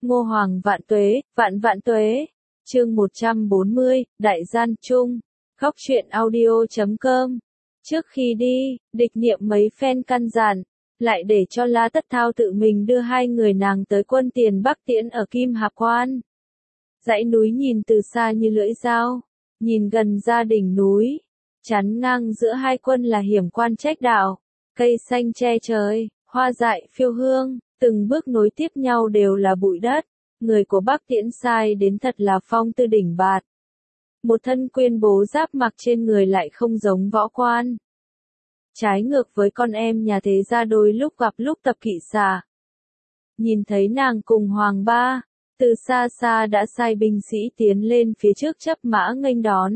Ngô Hoàng vạn vạn tuế. Chương 140, Đại gian chung. Góc truyện audio.com. Trước khi đi, Địch Niệm mấy phen căn dặn, lại để cho La Tất Thao tự mình đưa hai người nàng tới quân tiền Bắc tiễn ở Kim Hạp Quan. Dãy núi nhìn từ xa như lưỡi dao, nhìn gần ra đỉnh núi, chắn ngang giữa hai quân là hiểm quan trách đạo, cây xanh che trời, hoa dại phiêu hương, từng bước nối tiếp nhau đều là bụi đất. Người của Bắc Tiễn sai đến thật là phong tư đỉnh bạt. Một thân quyên bố giáp mặc trên người lại không giống võ quan. Trái ngược với con em nhà thế gia đôi lúc gặp lúc tập kỵ xà. Nhìn thấy nàng cùng Hoàng Ba, từ xa xa đã sai binh sĩ tiến lên phía trước chấp mã nghênh đón.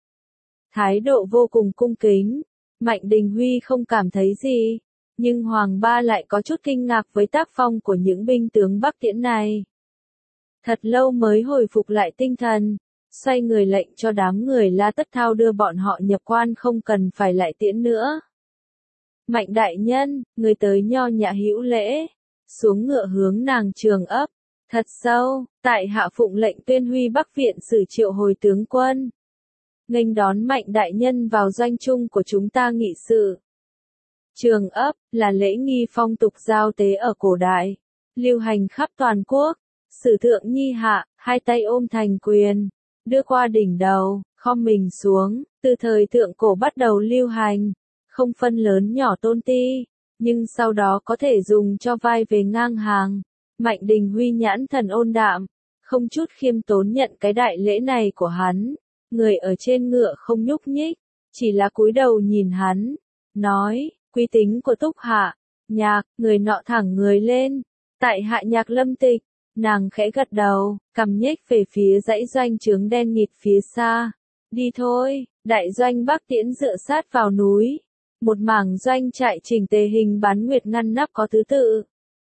Thái độ vô cùng cung kính, Mạnh Đình Huy không cảm thấy gì, nhưng Hoàng Ba lại có chút kinh ngạc với tác phong của những binh tướng Bắc Tiễn này. Thật lâu mới hồi phục lại tinh thần, xoay người lệnh cho đám người La Tất Thao đưa bọn họ nhập quan không cần phải lại tiễn nữa. Mạnh đại nhân, người tới nho nhã hữu lễ, xuống ngựa hướng nàng trường ấp, thật sâu, tại hạ phụng lệnh tuyên huy Bắc viện sử triệu hồi tướng quân. Nghênh đón Mạnh đại nhân vào doanh chung của chúng ta nghị sự. Trường ấp, là lễ nghi phong tục giao tế ở cổ đại, lưu hành khắp toàn quốc. Sử thượng nhi hạ, hai tay ôm thành quyền, đưa qua đỉnh đầu, khom mình xuống, từ thời thượng cổ bắt đầu lưu hành, không phân lớn nhỏ tôn ti, nhưng sau đó có thể dùng cho vai về ngang hàng. Mạnh Đình Huy nhãn thần ôn đạm, không chút khiêm tốn nhận cái đại lễ này của hắn, người ở trên ngựa không nhúc nhích, chỉ là cúi đầu nhìn hắn, nói, quý tính của Túc Hạ, Nhạc, người nọ thẳng người lên, tại hạ Nhạc Lâm Tịch. Nàng khẽ gật đầu, cầm nhếch về phía dãy doanh trướng đen nghịt phía xa. Đi thôi, đại doanh Bắc Tiễn dựa sát vào núi. Một mảng doanh trại chỉnh tề hình bán nguyệt ngăn nắp có thứ tự.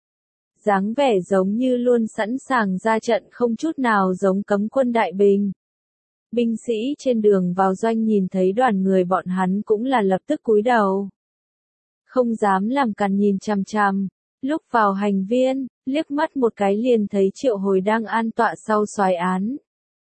Dáng vẻ giống như luôn sẵn sàng ra trận không chút nào giống cấm quân đại bình. Binh sĩ trên đường vào doanh nhìn thấy đoàn người bọn hắn cũng là lập tức cúi đầu. Không dám làm càn nhìn chằm chằm. Lúc vào hành viên, liếc mắt một cái liền thấy Triệu Hồi đang an tọa sau soái án.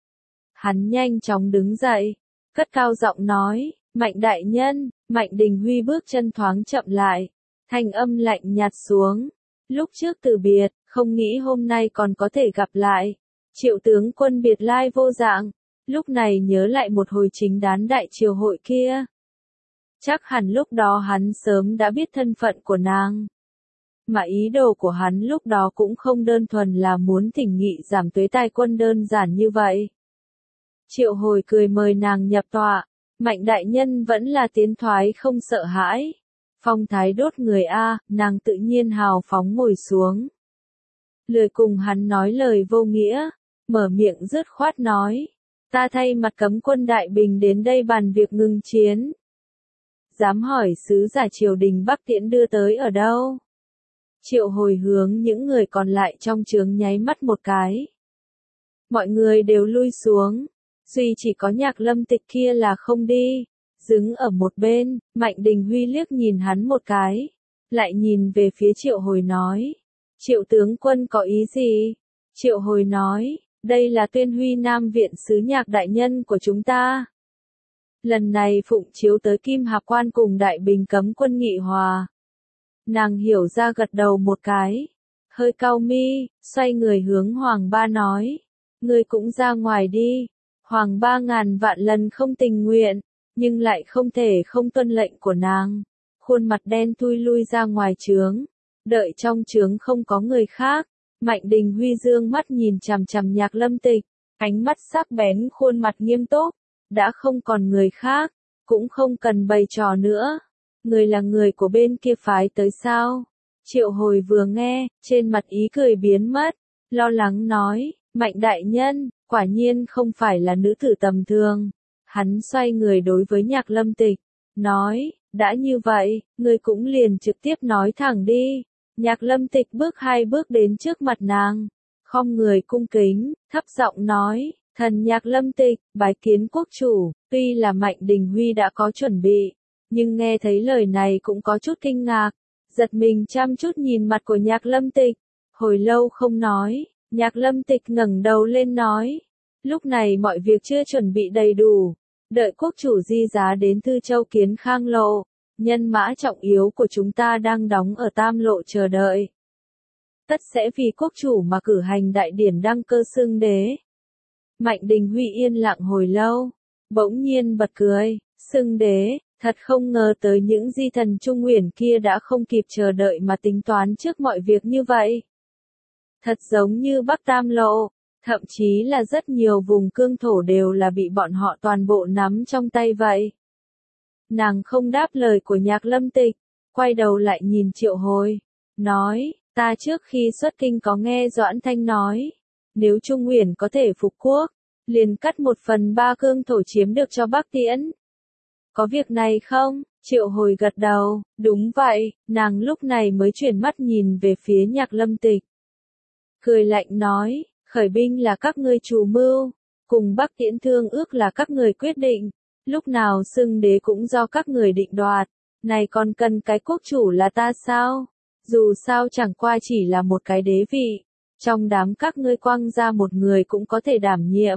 Hắn nhanh chóng đứng dậy, cất cao giọng nói, Mạnh đại nhân. Mạnh Đình Huy bước chân thoáng chậm lại, thanh âm lạnh nhạt xuống. Lúc trước từ biệt, không nghĩ hôm nay còn có thể gặp lại. Triệu tướng quân biệt lai vô dạng, lúc này nhớ lại một hồi chính đán đại triều hội kia. Chắc hẳn lúc đó hắn sớm đã biết thân phận của nàng. Mà ý đồ của hắn lúc đó cũng không đơn thuần là muốn thỉnh nghị giảm tuế tài quân đơn giản như vậy. Triệu Hồi cười mời nàng nhập tọa, Mạnh đại nhân vẫn là tiến thoái không sợ hãi. Phong thái đốt người a, nàng tự nhiên hào phóng ngồi xuống. Lười cùng hắn nói lời vô nghĩa, mở miệng dứt khoát nói, ta thay mặt cấm quân đại bình đến đây bàn việc ngừng chiến. Dám hỏi sứ giả triều đình Bắc Tiễn đưa tới ở đâu? Triệu Hồi hướng những người còn lại trong trướng nháy mắt một cái. Mọi người đều lui xuống, duy chỉ có Nhạc Lâm Tịch kia là không đi, đứng ở một bên. Mạnh Đình Huy liếc nhìn hắn một cái, lại nhìn về phía Triệu Hồi nói, Triệu tướng quân có ý gì? Triệu Hồi nói, đây là tuyên huy Nam viện sứ Nhạc đại nhân của chúng ta. Lần này phụng chiếu tới Kim Hạp Quan cùng đại bình cấm quân nghị hòa. Nàng hiểu ra gật đầu một cái, hơi cau mi, xoay người hướng Hoàng Ba nói, ngươi cũng ra ngoài đi. Hoàng Ba ngàn vạn lần không tình nguyện, nhưng lại không thể không tuân lệnh của nàng. Khuôn mặt đen thui lui ra ngoài trướng, đợi trong trướng không có người khác. Mạnh Đình Huy dương mắt nhìn chằm chằm Nhạc Lâm Tịch, ánh mắt sắc bén, khuôn mặt nghiêm túc, đã không còn người khác, cũng không cần bày trò nữa. Người là người của bên kia phái tới sao? Triệu Hồi vừa nghe, trên mặt ý cười biến mất, lo lắng nói, Mạnh đại nhân, quả nhiên không phải là nữ tử tầm thường. Hắn xoay người đối với Nhạc Lâm Tịch, nói, đã như vậy, người cũng liền trực tiếp nói thẳng đi. Nhạc Lâm Tịch bước hai bước đến trước mặt nàng, khom người cung kính, thấp giọng nói, thần Nhạc Lâm Tịch, bái kiến quốc chủ. Tuy là Mạnh Đình Huy đã có chuẩn bị, nhưng nghe thấy lời này cũng có chút kinh ngạc, giật mình chăm chút nhìn mặt của Nhạc Lâm Tịch, hồi lâu không nói, Nhạc Lâm Tịch ngẩng đầu lên nói. Lúc này mọi việc chưa chuẩn bị đầy đủ. Đợi quốc chủ di giá đến Thư Châu Kiến Khang Lộ. Nhân mã trọng yếu của chúng ta đang đóng ở Tam Lộ chờ đợi. Tất sẽ vì quốc chủ mà cử hành đại điển đăng cơ xưng đế. Mạnh Đình Huy yên lặng hồi lâu. Bỗng nhiên bật cười. Xưng đế, thật không ngờ tới những di thần Trung Uyển kia đã không kịp chờ đợi mà tính toán trước mọi việc như vậy. Thật giống như Bắc Tam Lộ, thậm chí là rất nhiều vùng cương thổ đều là bị bọn họ toàn bộ nắm trong tay vậy. Nàng không đáp lời của Nhạc Lâm Tịch, quay đầu lại nhìn Triệu Hồi, nói, ta trước khi xuất kinh có nghe Doãn Thanh nói, nếu Trung Uyển có thể phục quốc, liền cắt 1/3 cương thổ chiếm được cho Bắc Tiễn. Có việc này không? Triệu Hồi gật đầu, đúng vậy, nàng lúc này mới chuyển mắt nhìn về phía Nhạc Lâm Tịch. Cười lạnh nói, khởi binh là các ngươi chủ mưu, cùng Bắc Tiễn thương ước là các người quyết định, lúc nào xưng đế cũng do các người định đoạt, này còn cần cái quốc chủ là ta sao? Dù sao chẳng qua chỉ là một cái đế vị, trong đám các ngươi quăng ra một người cũng có thể đảm nhiệm.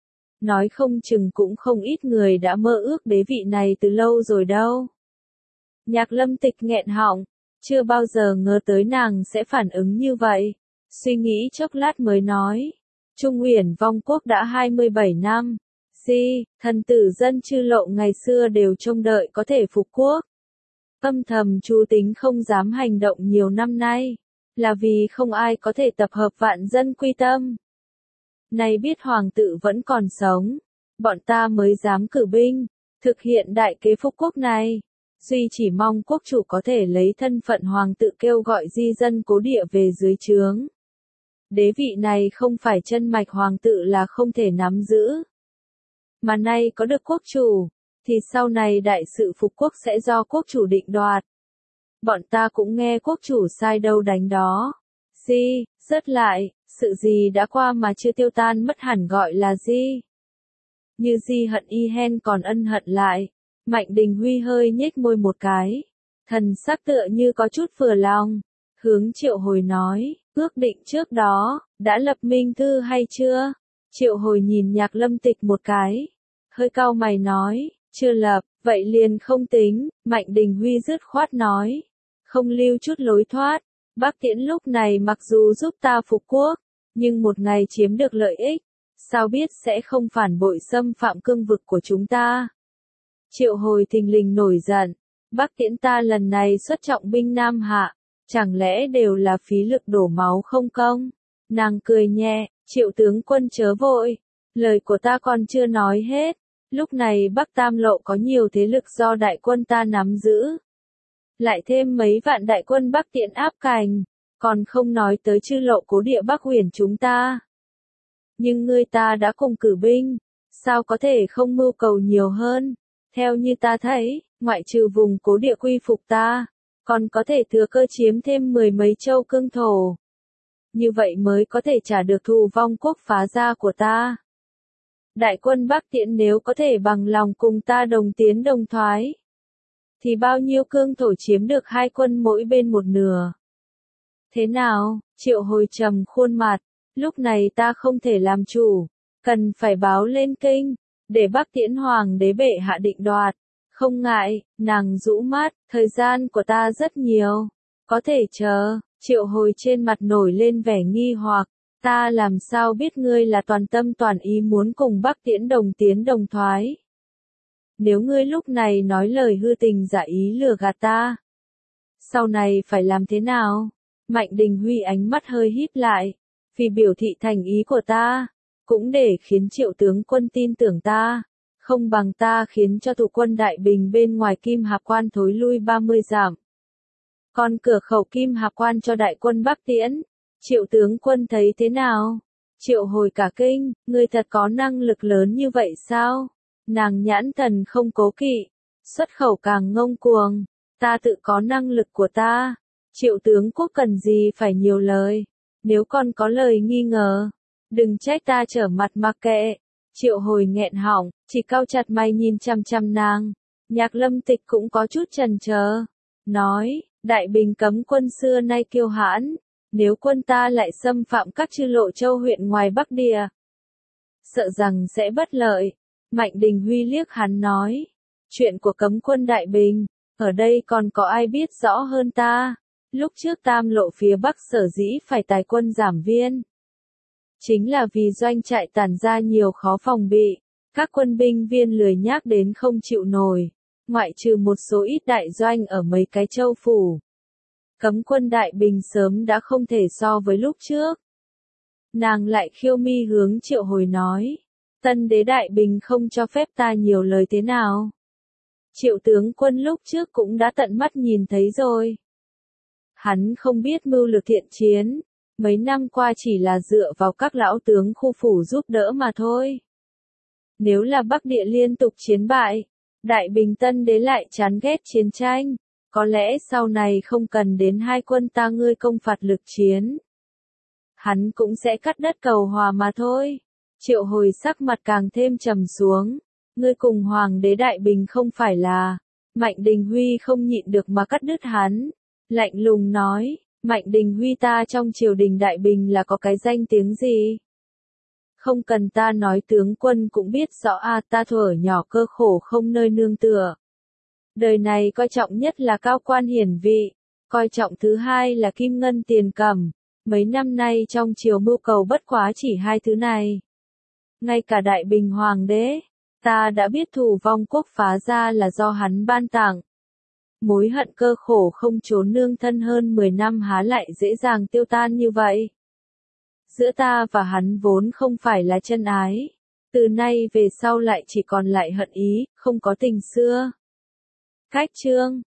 Nói không chừng cũng không ít người đã mơ ước đế vị này từ lâu rồi đâu. Nhạc Lâm Tịch nghẹn họng, chưa bao giờ ngờ tới nàng sẽ phản ứng như vậy. Suy nghĩ chốc lát mới nói, Trung Uyển vong quốc đã 27 năm, thần tử dân Chư Lộ ngày xưa đều trông đợi có thể phục quốc. Âm thầm chú tính không dám hành động nhiều năm nay, là vì không ai có thể tập hợp vạn dân quy tâm. Nay biết hoàng tử vẫn còn sống, bọn ta mới dám cử binh, thực hiện đại kế phục quốc này. Duy chỉ mong quốc chủ có thể lấy thân phận hoàng tử kêu gọi di dân cố địa về dưới trướng. Đế vị này không phải chân mạch hoàng tử là không thể nắm giữ. Mà nay có được quốc chủ, thì sau này đại sự phục quốc sẽ do quốc chủ định đoạt. Bọn ta cũng nghe quốc chủ sai đâu đánh đó. Rớt lại, sự gì đã qua mà chưa tiêu tan mất hẳn gọi là gì? Như di hận y hen còn ân hận lại. Mạnh Đình Huy hơi nhếch môi một cái. Thần sắc tựa như có chút vừa lòng. Hướng Triệu Hồi nói, ước định trước đó, đã lập minh thư hay chưa? Triệu Hồi nhìn Nhạc Lâm Tịch một cái. Hơi cau mày nói, chưa lập, vậy liền không tính. Mạnh Đình Huy dứt khoát nói. Không lưu chút lối thoát. Bắc Tiễn lúc này mặc dù giúp ta phục quốc, nhưng một ngày chiếm được lợi ích, sao biết sẽ không phản bội xâm phạm cương vực của chúng ta. Triệu Hồi thình lình nổi giận, Bắc Tiễn ta lần này xuất trọng binh Nam Hạ, chẳng lẽ đều là phí lực đổ máu không công? Nàng cười nhẹ, Triệu tướng quân chớ vội, lời của ta còn chưa nói hết, lúc này Bắc Tam Lộ có nhiều thế lực do đại quân ta nắm giữ. Lại thêm mấy vạn đại quân Bắc Tiễn áp cành, còn không nói tới Chư Lộ cố địa Bắc Huyền chúng ta. Nhưng ngươi ta đã cùng cử binh, sao có thể không mưu cầu nhiều hơn? Theo như ta thấy, ngoại trừ vùng cố địa quy phục ta, còn có thể thừa cơ chiếm thêm 10 mấy châu cương thổ. Như vậy mới có thể trả được thù vong quốc phá gia của ta. Đại quân Bắc Tiễn nếu có thể bằng lòng cùng ta đồng tiến đồng thoái, thì bao nhiêu cương thổ chiếm được hai quân mỗi bên một nửa. Thế nào? Triệu Hồi trầm khuôn mặt, lúc này ta không thể làm chủ, cần phải báo lên kinh, để Bắc Tiễn hoàng đế bệ hạ định đoạt. Không ngại, nàng rũ mắt, thời gian của ta rất nhiều, có thể chờ. Triệu Hồi trên mặt nổi lên vẻ nghi hoặc, ta làm sao biết ngươi là toàn tâm toàn ý muốn cùng Bắc Tiễn đồng tiến đồng thoái. Nếu ngươi lúc này nói lời hư tình giả ý lừa gạt ta, sau này phải làm thế nào? Mạnh Đình Huy ánh mắt hơi híp lại, vì biểu thị thành ý của ta, cũng để khiến Triệu tướng quân tin tưởng ta, không bằng ta khiến cho thủ quân Đại Bình bên ngoài Kim Hạp Quan thối lui 30 dặm. Còn cửa khẩu Kim Hạp Quan cho đại quân Bắc Tiễn, Triệu tướng quân thấy thế nào? Triệu Hồi cả kinh, ngươi thật có năng lực lớn như vậy sao? Nàng nhãn thần không cố kỵ, xuất khẩu càng ngông cuồng, ta tự có năng lực của ta. Triệu tướng quốc cần gì phải nhiều lời, nếu còn có lời nghi ngờ, đừng trách ta trở mặt mặc kệ. Triệu Hồi nghẹn họng, chỉ cau chặt mày nhìn chằm chằm nàng. Nhạc Lâm Tịch cũng có chút chần chờ, nói, Đại Bình cấm quân xưa nay kiêu hãn, Nếu quân ta lại xâm phạm các chư lộ châu huyện ngoài Bắc Địa, sợ rằng sẽ bất lợi. Mạnh Đình Huy liếc hắn nói, chuyện của cấm quân Đại Bình, ở đây còn có ai biết rõ hơn ta. Lúc trước Tam lộ phía Bắc sở dĩ phải tài quân giảm viên, chính là vì doanh trại tản ra nhiều khó phòng bị, các quân binh viên lười nhác đến không chịu nổi, ngoại trừ một số ít đại doanh ở mấy cái châu phủ. Cấm quân Đại Bình sớm đã không thể so với lúc trước. Nàng lại khiêu mi hướng Triệu Hồi nói, Tân đế Đại Bình không cho phép ta nhiều lời thế nào. Triệu tướng quân lúc trước cũng đã tận mắt nhìn thấy rồi. Hắn không biết mưu lược thiện chiến, mấy năm qua chỉ là dựa vào các lão tướng khu phủ giúp đỡ mà thôi. Nếu là Bắc Địa liên tục chiến bại, Đại Bình Tân đế lại chán ghét chiến tranh, có lẽ sau này không cần đến hai quân ta ngươi công phạt lực chiến. Hắn cũng sẽ cắt đất cầu hòa mà thôi. Triệu Hồi sắc mặt càng thêm trầm xuống. Ngươi cùng Hoàng đế Đại Bình không phải là. Mạnh Đình Huy không nhịn được mà cắt đứt hắn. Lạnh lùng nói, Mạnh Đình Huy ta trong triều đình Đại Bình là có cái danh tiếng gì? Không cần ta nói tướng quân cũng biết rõ ta thuở nhỏ cơ khổ không nơi nương tựa. Đời này coi trọng nhất là cao quan hiển vị, coi trọng thứ hai là kim ngân tiền cẩm. Mấy năm nay trong triều mưu cầu bất quá chỉ hai thứ này. Ngay cả Đại Bình Hoàng đế, ta đã biết thù vong quốc phá ra là do hắn ban tặng. Mối hận cơ khổ không trốn nương thân hơn 10 năm há lại dễ dàng tiêu tan như vậy. Giữa ta và hắn vốn không phải là chân ái. Từ nay về sau lại chỉ còn lại hận ý, không có tình xưa. Cách chương